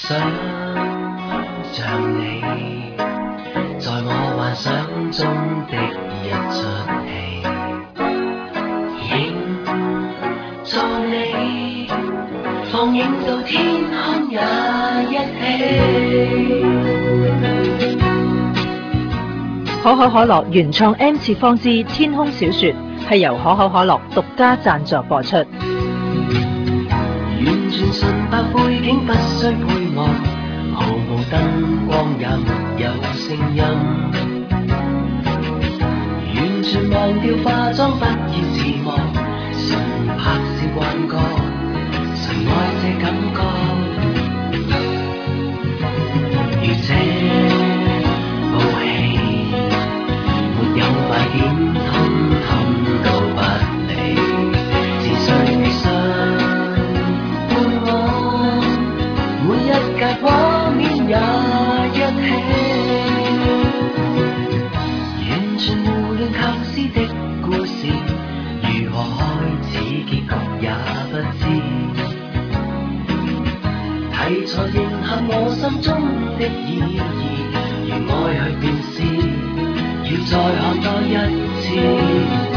想像你，在我幻想中的一出戲，影做你，放映到天空也一起。 可口可樂原創 M 次方之天空小說係由可口可樂獨家贊助播出。 完全純白背景，不需配樂，毫無燈光也沒有聲音，完全忘掉化妝，不要字幕，純拍攝幻覺，誰愛這感覺？如這部戲沒有賣點，通通都不理，是誰未想每一格畫面也一起，完全胡亂構思的故事，如何開始結局也不知。題材迎合我心中的意義，如愛去便是，要再看多一次。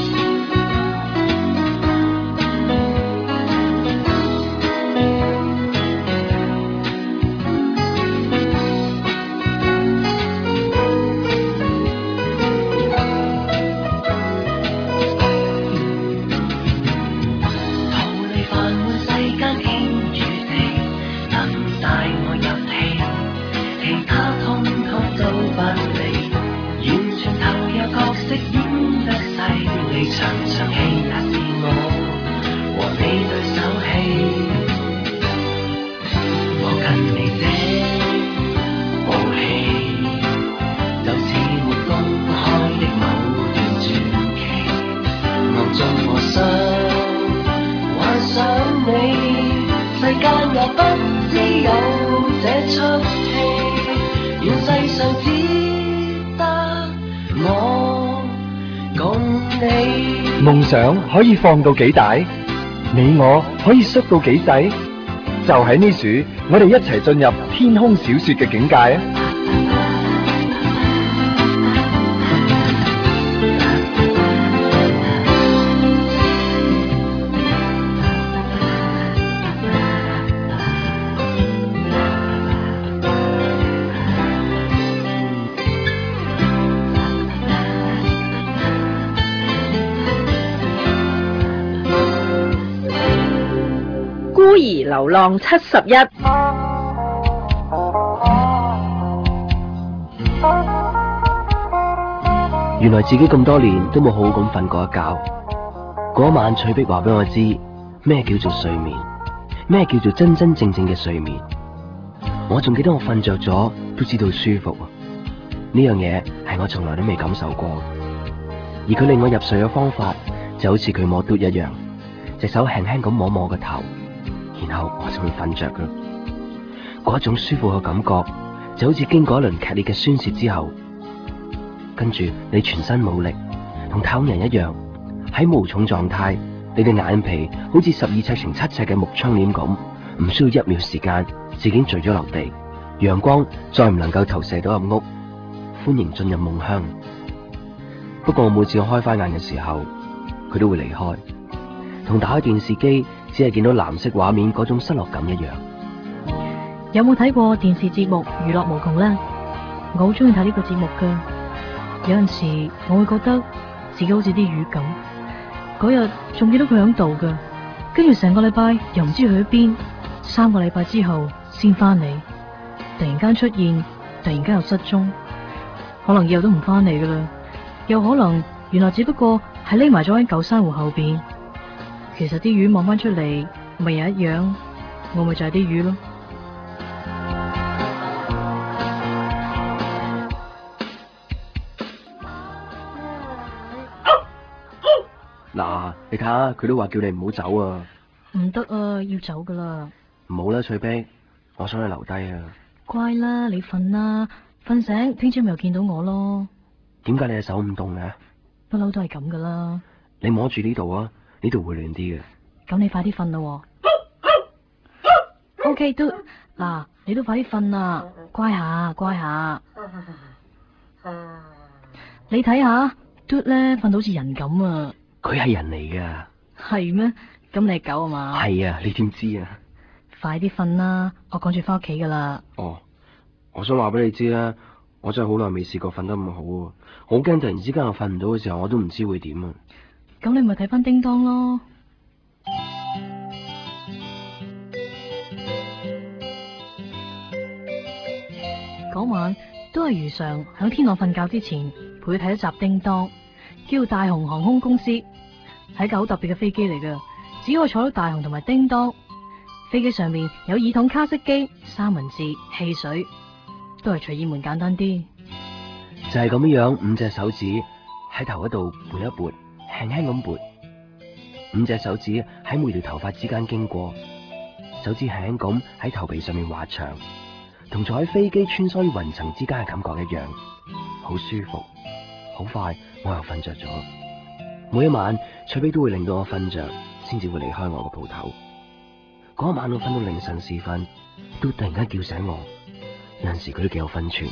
夢想可以放到幾大？你我可以縮到幾細？就喺呢處，我哋一齊進入天空小說嘅境界啊！ 孤兒流浪71， 原來自己咁多年都冇好好咁瞓過一覺。嗰晚翠碧話俾我知咩叫做睡眠，咩叫做真真正正嘅睡眠。我仲記得我瞓着咗都知道舒服，呢樣嘢係我從來都未感受過。而佢令我入睡嘅方法就好似佢摸嘟一樣，隻手輕輕咁摸摸個頭，然後我就會瞓着噶。嗰種舒服嘅感覺就好似經過一輪劇烈嘅宣洩之後，跟住你全身冇力，同太空人一樣喺無重狀態，你嘅眼皮好似12尺乘7尺嘅木窗簾咁，唔需要1秒時間就已經墜咗落地，陽光再唔能夠投射到入屋，歡迎進入夢鄉。不過我每次我開翻眼嘅時候，佢都會離開，同打開電視機只係見到藍色畫面嗰種失落感一樣。 有冇睇過電視節目《娛樂無窮》呢？我好中意睇呢個節目噶。有陣時我會覺得自己好似啲魚咁。嗰日仲見到佢響度噶，跟住成個禮拜又唔知去咗邊，3個禮拜之後先翻嚟，突然間出現，突然間又失蹤，可能以後都唔翻嚟噶啦。又可能原來只不過係匿埋咗喺舊珊瑚後邊。其實啲魚望翻出嚟咪又一樣，我咪就係啲魚咯。 嗱，你睇下佢都話叫你唔好走啊！ 唔得啊，要走噶啦。 唔好啦，翠碧，我想你留低啊。 乖啦，你瞓啦，瞓醒聽朝咪又見到我咯。 點解你隻手唔凍嘅？ 不嬲都係咁噶啦。 你摸住呢度啊，呢度會暖啲嘅。 咁你快啲瞓啦。OK，都嗱， 你都快啲瞓啦，乖下乖下。你睇下，嘟咧瞓到好似人咁啊！ 佢係人嚟噶。 係咩？咁你係狗啊嘛？ 係啊，你點知啊？ 快啲瞓啦，我趕住翻屋企噶啦。 哦，我想話俾你知啦，我真係好耐未試過瞓得咁好啊！我好驚突然之間我瞓唔到嘅時候，我都唔知會點啊！ 咁你咪睇翻叮當咯。嗰晚都係如常響天朗瞓覺之前陪佢睇一集叮當，叫大雄航空公司，係一架好特別嘅飛機嚟噶，只可以坐到大雄同埋叮當。飛機上面有耳筒、卡式機、三文治、汽水，都係隨意門簡單啲。 就係咁樣，5隻手指喺頭嗰度撥一撥，輕輕咁撥，5隻手指喺每條頭髮之間經過，手指輕輕咁喺頭皮上面滑長，同坐喺飛機穿梭於雲層之間嘅感覺一樣，好舒服。好快我又瞓着咗。每一晚翠碧都會令到我瞓着，先至會離開我個鋪頭。嗰晚我瞓到凌晨時分，都突然間叫醒我。有陣時佢都幾有分寸。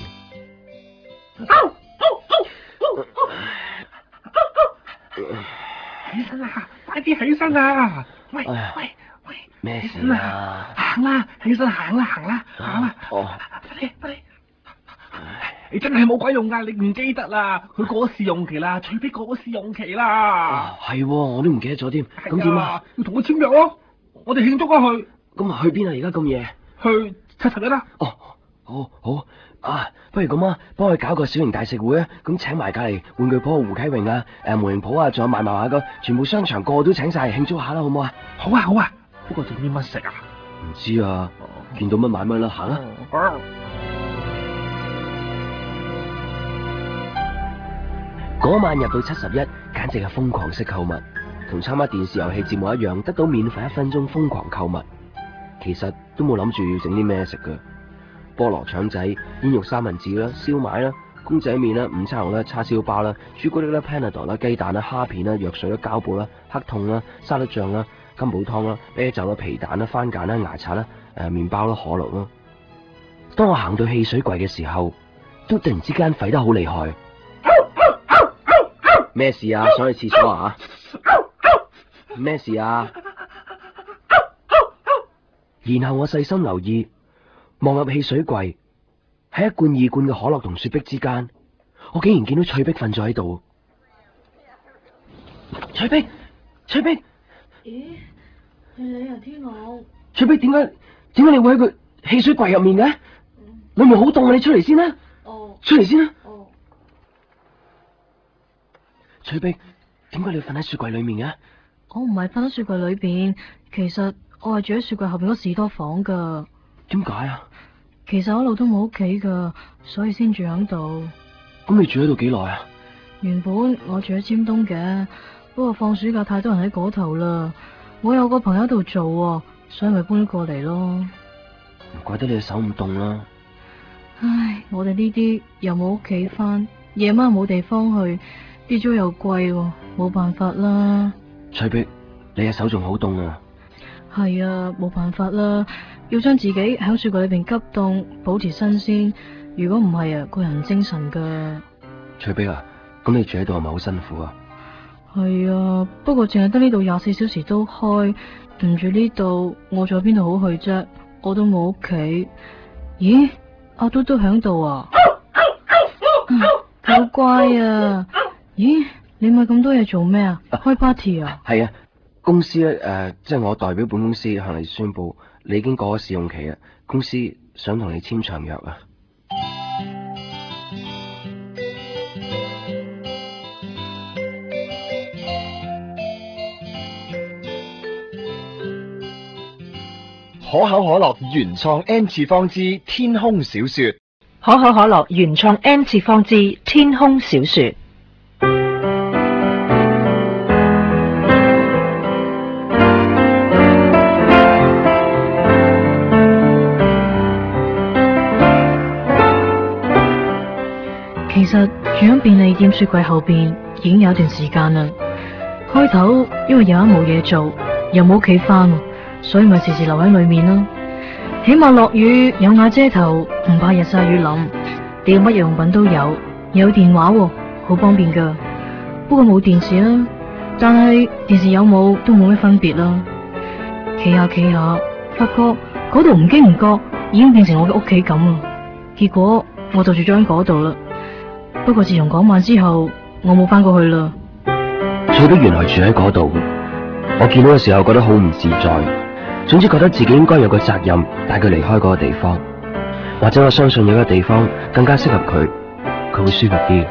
起身啦，快啲起身啦！喂喂喂， 咩事啊？ 行啦，起身行啦，行啦，行啦！ 哦， 快啲快啲！你真係冇鬼用噶，你唔記得啦？佢過咗試用期啦，除非過咗試用期啦。 係，我都唔記得咗添。咁點啊？ 要同佢簽約咯，我哋慶祝啊佢。 咁啊，去邊啊？而家咁夜？ 去71啦。 哦，好啊，不如咁啊，幫佢搞個小型大食會啊！咁請埋隔籬玩具鋪胡啟榮啊，模型鋪啊，仲有賣漫畫個，全部商場個個都請晒慶祝下啦，好唔好啊？ 好啊好啊，不過整啲乜食啊？ 唔知啊，見到乜買乜啦，行啦。嗰晚入到71，簡直係瘋狂式購物，同參加電視遊戲節目一樣，得到免費1分鐘瘋狂購物。其實都冇諗住要整啲咩食噶，菠蘿腸仔、煙肉三文治啦、燒賣啦、公仔麵啦、午餐肉啦、叉燒包啦、朱古力啦、Panadol 啦、雞蛋啦、蝦片啦、藥水啦、膠布啦、黑痛啦、沙律醬啦、金寶湯啦、啤酒啦、皮蛋啦、番梘啦、牙刷啦、麵包啦、可樂啦。當我行到汽水櫃嘅時候，都突然之間吠得好厲害。咩事啊？想去廁所啊？咩事啊？然後我細心留意，望入汽水櫃，喺一罐2罐嘅可樂同雪碧之間，我竟然見到翠碧瞓咗喺度。翠碧， 咦，係你啊，天朗？ 翠碧，點解你會喺個汽水櫃入面嘅？裏面好凍啊！你出嚟先啦。 哦。 出嚟先啦。 哦。 翠碧，點解你瞓喺雪櫃裏面嘅？ 我唔係瞓喺雪櫃裏邊，其實我係住喺雪櫃後邊嗰士多房噶。 點解啊？ 其實我一路都冇屋企噶，所以先住喺度。 咁你住喺度幾耐啊？ 原本我住喺尖東嘅，不過放暑假太多人喺嗰頭啦，我有個朋友喺度做，所以咪搬咗過嚟咯。 唔怪得你嘅手咁凍啦。 唉，我哋呢啲又冇屋企返，夜晚冇地方去，啲租又貴，冇辦法啦。 翠碧，你嘅手仲好凍啊。 係啊，冇辦法啦，要將自己喺雪櫃裏邊急凍，保持新鮮。如果唔係啊，個人唔精神噶。 翠碧啊，咁你住喺度係咪好辛苦啊？ 係啊，不過淨係得呢度24小時都開，唔住呢度，我仲有邊度好去啫？我都冇屋企。咦，阿嘟都響度啊？好乖啊！咦，你買咁多嘢做咩啊？開 party 啊？ 係啊，公司咧即係我代表本公司向你宣布，你已經過咗試用期啊，公司想同你簽長約啊。 可口可樂原創 N 次方之天空小說。 可口可樂原創 N 次方之天空小說。 其實住喺便利店雪櫃後邊已經有一段時間啦。開頭因為有一冇嘢做，又冇屋企返，所以咪時時留喺裏面咯。 起碼落雨有瓦遮頭，唔怕日曬雨淋。你要乜用品都有，有電話喎，好方便噶。不過冇電視啦，但係電視有冇都冇咩分別啦。企下企下，發覺嗰度唔經唔覺已經變成我嘅屋企咁啦。結果我就住咗喺嗰度啦。不過自從嗰晚之後，我冇翻過去啦。 翠碧原來住喺嗰度，我見到嘅時候覺得好唔自在，總之覺得自己應該有個責任帶佢離開嗰個地方，或者我相信有個地方更加適合佢，佢會舒服啲。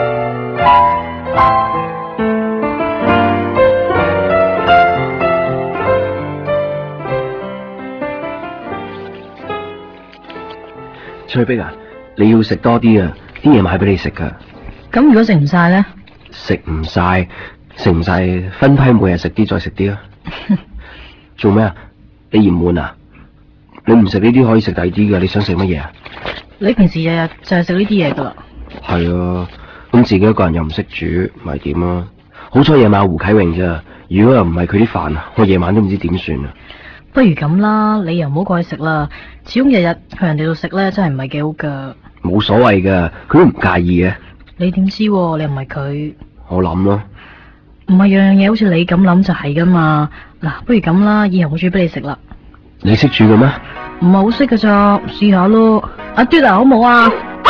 翠碧啊，你要食多啲啊，啲嘢買俾你食噶。 咁如果食唔晒呢？ 食唔晒分批每日食啲再食啲啊。做咩啊？你嫌悶啊？你唔食呢啲可以食第二啲噶，你想食乜嘢啊？ 你平時日日就係食呢啲嘢噶啦。 係啊，咁自己一個人又唔識煮，咪點啊？好彩夜晚有胡啟榮啫，如果又唔係佢啲飯啊，我夜晚都唔知點算啊。 不如咁啦，你又唔好過去食啦，始終日日去人哋度食咧，真係唔係幾好噶。 冇所謂噶，佢都唔介意嘅。 你點知？你又唔係佢。 我諗咯。 唔係樣樣嘢好似你咁諗就係噶嘛。嗱，不如咁啦，以後我煮俾你食啦。 你識煮嘅咩？ 唔係好識噶咋，試下咯。阿嘟啊，好冇啊？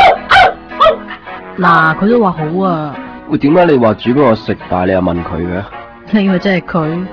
嗱，佢都話好啊。 喂，點解你話煮俾我食，但係你又問佢嘅？ 你以為真係佢？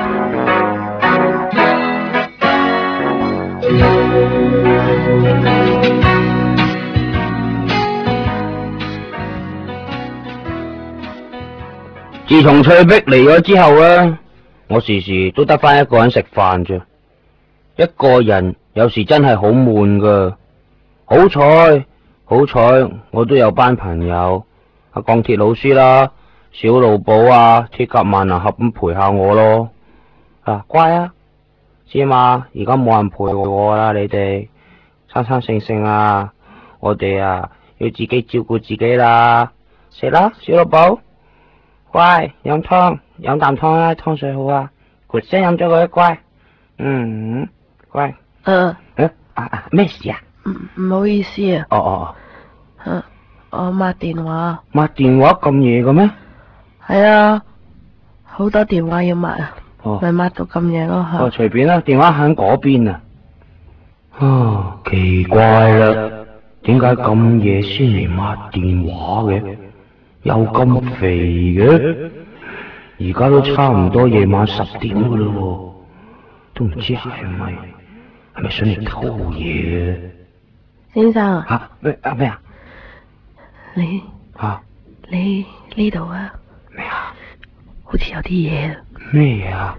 自從翠碧嚟咗之後呢，我時時都得翻一個人食飯啫。一個人有時真係好悶噶。好彩，我都有班朋友，阿鋼鐵老師啦、小路寶啊、鐵甲萬能俠咁陪下我咯。啊，乖啊，知嘛？而家冇人陪我啦，你哋生生性性啊，我哋啊要自己照顧自己啦。食啦，小路寶。乖，飲湯，飲啖湯啦，湯水好啊。咕聲飲咗佢，乖。乖。咩事啊？ 唔好意思啊。 哦。 我抹電話。 抹電話咁夜嘅咩？ 係啊，好多電話要抹啊。 哦。 咪抹到咁夜咯吓。 哦，隨便啦，電話喺嗰邊啊。奇怪啦，點解咁夜先嚟抹電話嘅？又咁肥嘅，而家都差唔多夜晚10點噶啦，都唔知係咪想嚟偷嘢嘅？ 先生啊。 吓咩啊？ 你呢度啊？ 咩啊？ 好似有啲嘢。 咩嘢啊？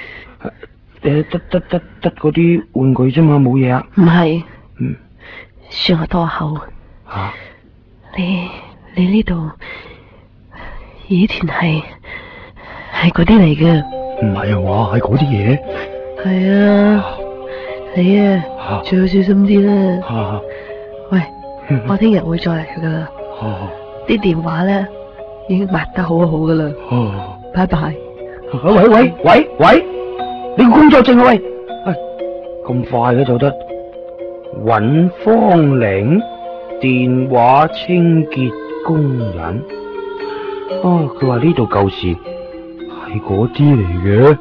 得嗰啲玩具啫嘛，冇嘢啊。 唔係。算我多口。 吓？ 你呢度？以前係嗰啲嚟嘅。 唔係啊嘛，係嗰啲嘢。 係啊，你啊，最好小心啲啦。喂，我聽日會再嚟噶啦。啲電話咧已經抹得好好噶啦。拜拜。 喂，你個工作證啊喂，咁快嘅就得？尹芳玲，電話清潔工人。佢話呢度舊時係嗰啲嚟嘅。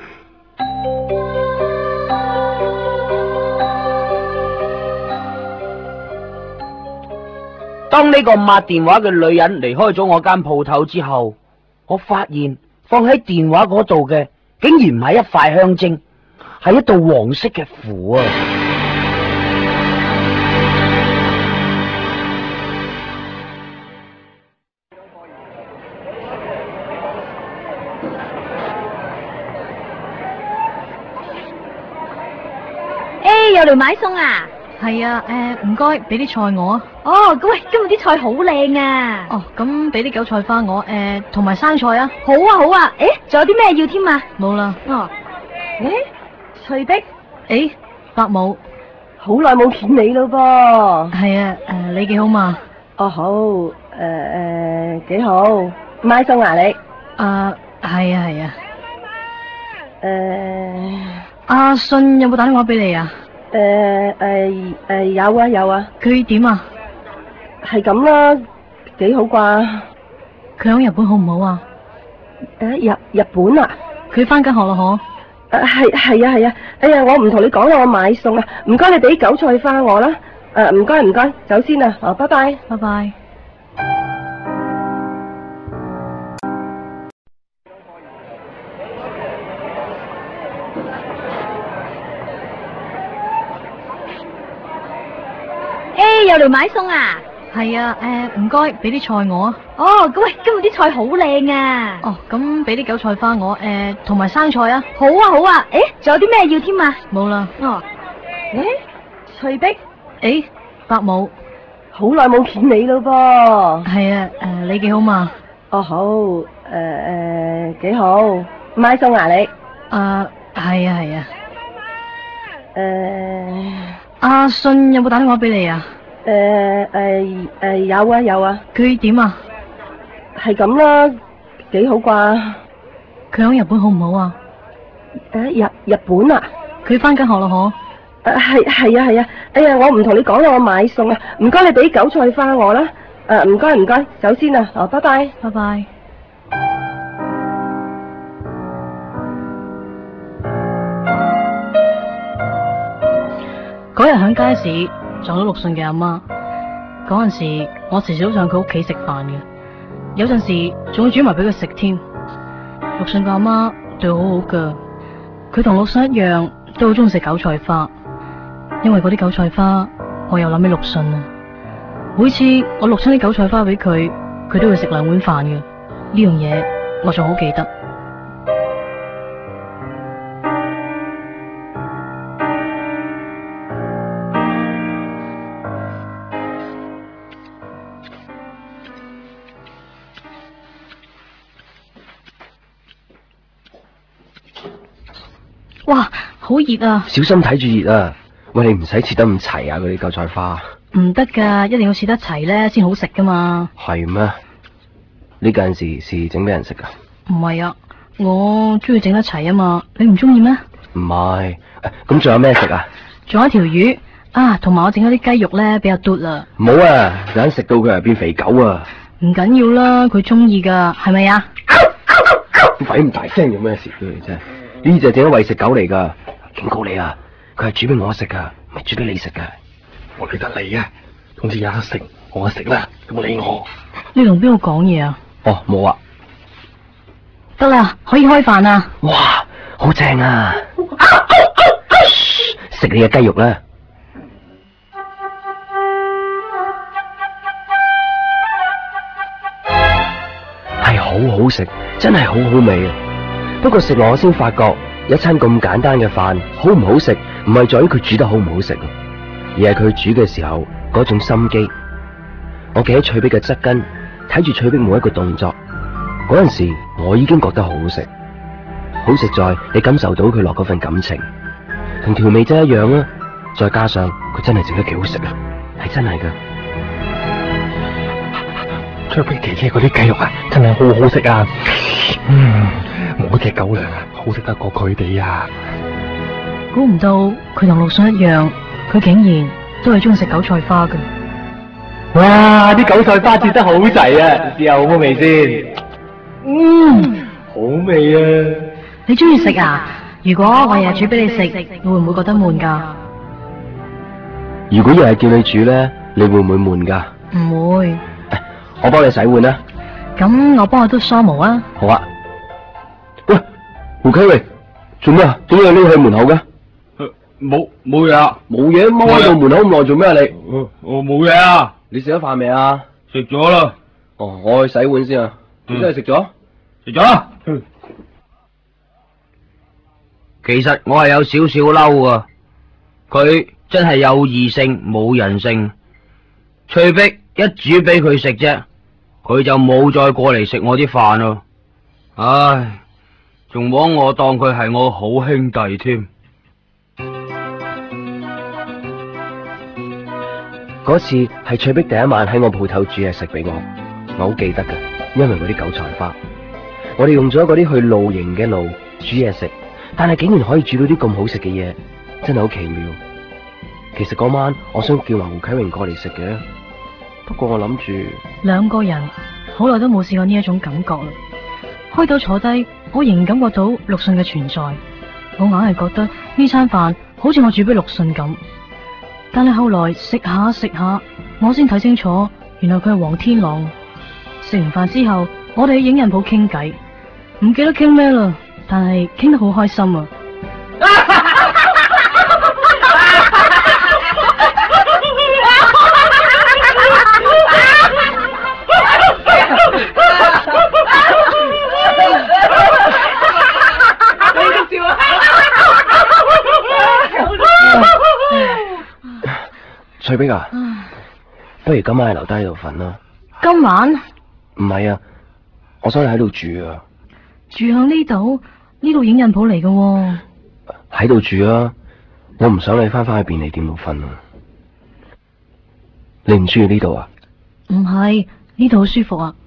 當呢個抹電話嘅女人離開咗我間鋪頭之後，我發現放喺電話嗰度嘅竟然唔係一塊香精，係一道黃色嘅符啊！ 又嚟買餸啊？ 係啊，唔該，俾啲菜我啊。 哦，咁喂，今日啲菜好靚啊。 哦，咁俾啲韭菜花我，同埋生菜啊。 好啊。仲有啲咩要添啊？ 冇啦。 哦，翠碧， 伯母， 好耐冇見你咯噃。 係啊，你幾好嘛？ 哦好，幾好。買餸啊你？ 係啊。阿信有冇打電話俾你啊？ 有啊有啊。 佢點啊？ 係咁啦，幾好啩？ 佢喺日本好唔好啊？ 日本啊？ 佢翻緊學咯嗬？ 係啊。哎呀，我唔同你講啦，我買餸啊，唔該你俾韭菜花我啦。唔該，走先啦。拜拜。 拜拜。 又嚟買餸啊？ 係啊，唔該，俾啲菜我啊。 哦，喂，今日啲菜好靚啊。 哦，咁俾啲韭菜花我，同埋生菜啊。 好啊。仲有啲咩要添啊？ 冇啦。 哦。 翠碧。 伯母。 好耐冇見你咯噃。 係啊，你幾好嘛？ 哦，好，幾好。買餸啊你？ 係啊。阿信有冇打電話俾你啊？ 有啊。 佢點啊？ 係咁啦，幾好啩？ 佢喺日本好唔好啊？ 日本啊？ 佢翻緊學咯嗬？ 係啊。哎呀，我唔同你講啦，我買餸啊，唔該你俾韭菜花我啦。唔該，走先啦。拜拜。 拜拜。嗰日喺街市撞到陸信嘅阿媽，嗰陣時我時時都上佢屋企食飯嘅，有陣時仲會煮埋俾佢食添。陸信嘅阿媽對我好好噶，佢同陸信一樣都好中意食韭菜花，因為嗰啲韭菜花我又諗起陸信啊。每次我錄親啲韭菜花俾佢，佢都會食2碗飯嘅，呢樣嘢我仲好記得。哇，好熱啊！ 小心睇住熱啊！喂，你唔使切得咁齊啊！嗰啲韭菜花唔得噶，一定要切得齊咧先好食噶嘛。 係咩？呢件事是整俾人食噶？ 唔係啊，我中意整得齊啊嘛。你唔中意咩？ 唔係，咁仲有咩食啊？ 仲有一條魚啊，同埋我整咗啲雞肉咧比較嘟啦。 唔好啊，有人食到佢係變肥狗啊！ 唔緊要啦，佢中意噶，係咪啊？ 鬼咁大聲，有咩事啫？呢隻整咗餵食狗嚟噶，警告你啊！佢係煮俾我食噶，唔係煮俾你食噶。 我理得你啊！總之有得食，我食啦，有冇理我？ 你同邊個講嘢啊？ 哦，冇啊。 得啦，可以開飯啦。 哇，好正啊！食你嘅雞肉啦。係好好食，真係好好味啊！不過食落我先發覺，一餐咁簡單嘅飯，好唔好食，唔係在於佢煮得好唔好食，而係佢煮嘅時候嗰種心機。我企喺翠碧嘅側跟，睇住翠碧每一個動作，嗰陣時我已經覺得好好食。好食在你感受到佢落嗰份感情，同調味真一樣啊！再加上佢真係整得幾好食啊，係真係噶。 翠碧姐姐嗰啲雞肉啊，真係好好食啊！我隻狗糧啊，好食得過佢哋啊！ 估唔到佢同陸信一樣，佢竟然都係中意食韭菜花噶。 哇！啲韭菜花切得好齊啊，試下好唔好味先？好味啊！ 你中意食啊？如果我日日煮俾你食，你會唔會覺得悶噶？ 如果又係叫你煮咧，你會唔會悶噶？ 唔會。 我幫你洗碗啦。 咁我幫佢篤梳毛啊。 好啊。喂，胡啟榮，做咩啊？點解匿喺門口嘅？ 冇嘢啊， 冇嘢，踎喺度門口咁耐做咩啊你？ 我冇嘢啊。 你食咗飯未啊？ 食咗啦。 哦，我去洗碗先啊。你真係食咗？ 食咗啦。其實我係有少少嬲啊，佢真係有異性冇人性。翠碧一煮俾佢食啫，佢就冇再過嚟食我啲飯咯。唉，仲枉我當佢係我好兄弟添。 嗰次係翠碧第一晚喺我鋪頭煮嘢食俾我，我好記得噶，因為嗰啲韭菜花，我哋用咗嗰啲去露營嘅爐煮嘢食，但係竟然可以煮到啲咁好食嘅嘢，真係好奇妙。 其實嗰晚我想叫埋胡啟榮過嚟食嘅，不過我諗住兩個人好耐都冇試過呢一種感覺啦。開到坐低，我仍然感覺到陸遜嘅存在，我硬係覺得呢餐飯好似我煮俾陸遜咁。但係後來食下食下，我先睇清楚，原來佢係黃天朗。食完飯之後，我哋去影印鋪傾偈，唔記得傾咩啦，但係傾得好開心啊！ 翠碧啊，不如今晚留低喺度瞓啦。 今晚？ 唔係啊，我想你喺度住啊。 住響呢度？呢度影印鋪嚟嘅喎。 喺度住啊，我唔想你翻返去便利店度瞓啊。你唔中意呢度啊？ 唔係，呢度好舒服啊。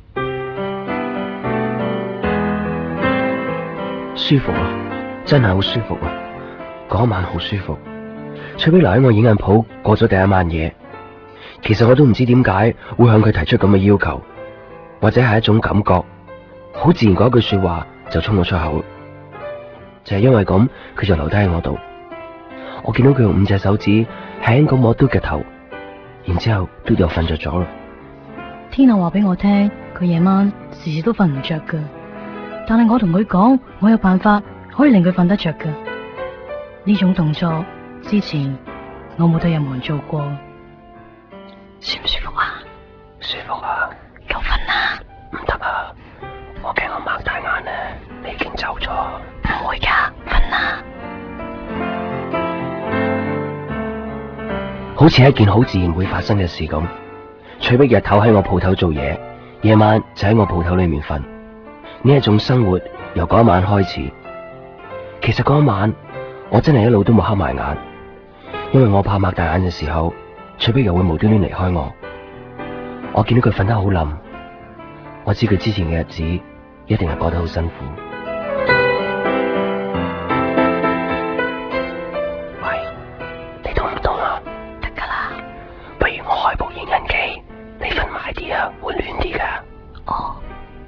舒服啊，真係好舒服啊。嗰晚好舒服。翠碧留喺我影印鋪過咗第一晚夜，其實我都唔知點解會向佢提出咁嘅要求，或者係一種感覺，好自然嗰句說話就衝咗出口，就係因為咁，佢就留低喺我度。我見到佢用5隻手指輕咁摸嘟嘅頭，然之後嘟又瞓着咗啦。 天后話俾我聽，佢夜晚時時都瞓唔着噶，但係我同佢講，我有辦法可以令佢瞓得着噶。呢種動作之前我冇對任何人做過。舒唔舒服啊？ 舒服啊。 夠瞓啦。 唔得啊，我驚我擘大眼咧，你已經走咗。 唔會噶，瞓啦。 好似係一件好自然會發生嘅事咁。翠碧日頭喺我鋪頭做嘢，夜晚就喺我鋪頭裏面瞓。呢一種生活由嗰一晚開始。其實嗰一晚我真係一路都冇瞌埋眼，因為我怕擘大眼嘅時候，翠碧又會無端端離開我。我見到佢瞓得好冧，我知佢之前嘅日子一定係過得好辛苦。喂，你痛唔痛啊？ 得噶啦。 不如我開部影印機，你瞓埋啲啊，會暖啲噶。 哦。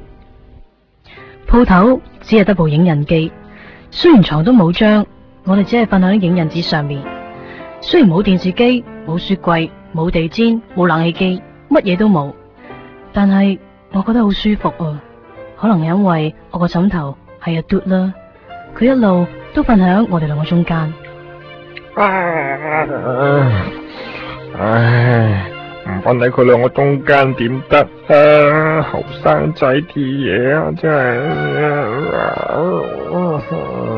鋪頭只係得部影印機，雖然床都冇張，我哋只係瞓喺啲影印紙上面。雖然冇電視機、冇雪櫃、冇地氈、冇冷氣機，乜嘢都冇，但係我覺得好舒服啊。可能係因為我個枕頭係阿嘟啦，佢一路都瞓喺我哋兩個中間。 唉，唔瞓喺佢兩個中間點得啊？後生仔啲嘢啊，真係。